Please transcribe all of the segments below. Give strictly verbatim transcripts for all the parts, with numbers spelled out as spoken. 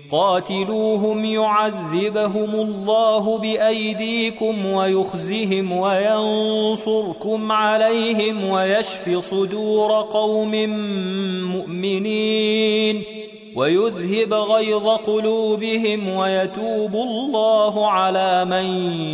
قاتلوهم يعذبهم الله بأيديكم ويخزهم وينصركم عليهم ويشف صدور قوم مؤمنين ويذهب غيظ قلوبهم ويتوب الله على من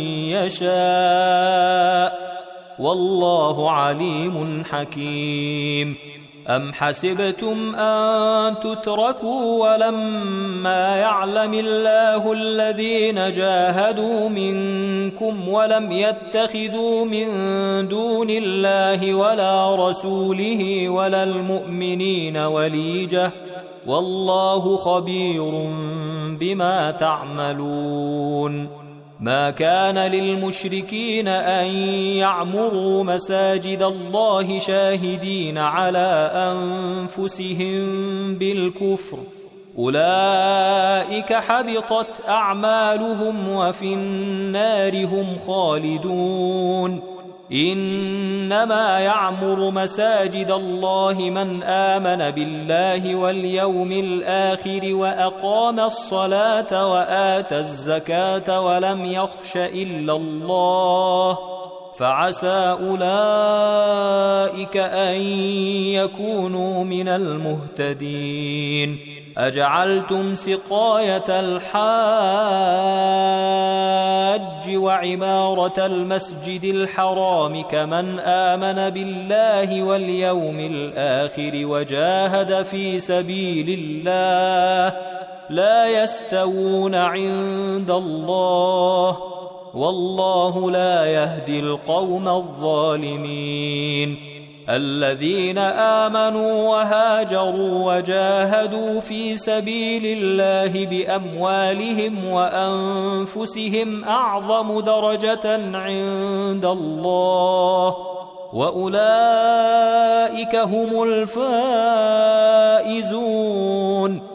يشاء والله عليم حكيم. أم حسبتم أن تتركوا ولما يعلم الله الذين جاهدوا منكم ولم يتخذوا من دون الله ولا رسوله ولا المؤمنين وليجة والله خبير بما تعملون. ما كان للمشركين أن يعمروا مساجد الله شاهدين على أنفسهم بالكفر أولئك حبطت أعمالهم وفي النار هم خالدون. إنما يعمر مساجد الله من آمن بالله واليوم الآخر وأقام الصلاة وآتى الزكاة ولم يخش إلا الله فعسى أولئك أن يكونوا من المهتدين. أجعلتم سقاية الحاج وعمارة المسجد الحرام كمن آمن بالله واليوم الآخر وجاهد في سبيل الله لا يستوون عند الله والله لا يهدي القوم الظالمين. الذين آمنوا وهاجروا وجاهدوا في سبيل الله بأموالهم وأنفسهم أعظم درجة عند الله وأولئك هم الفائزون.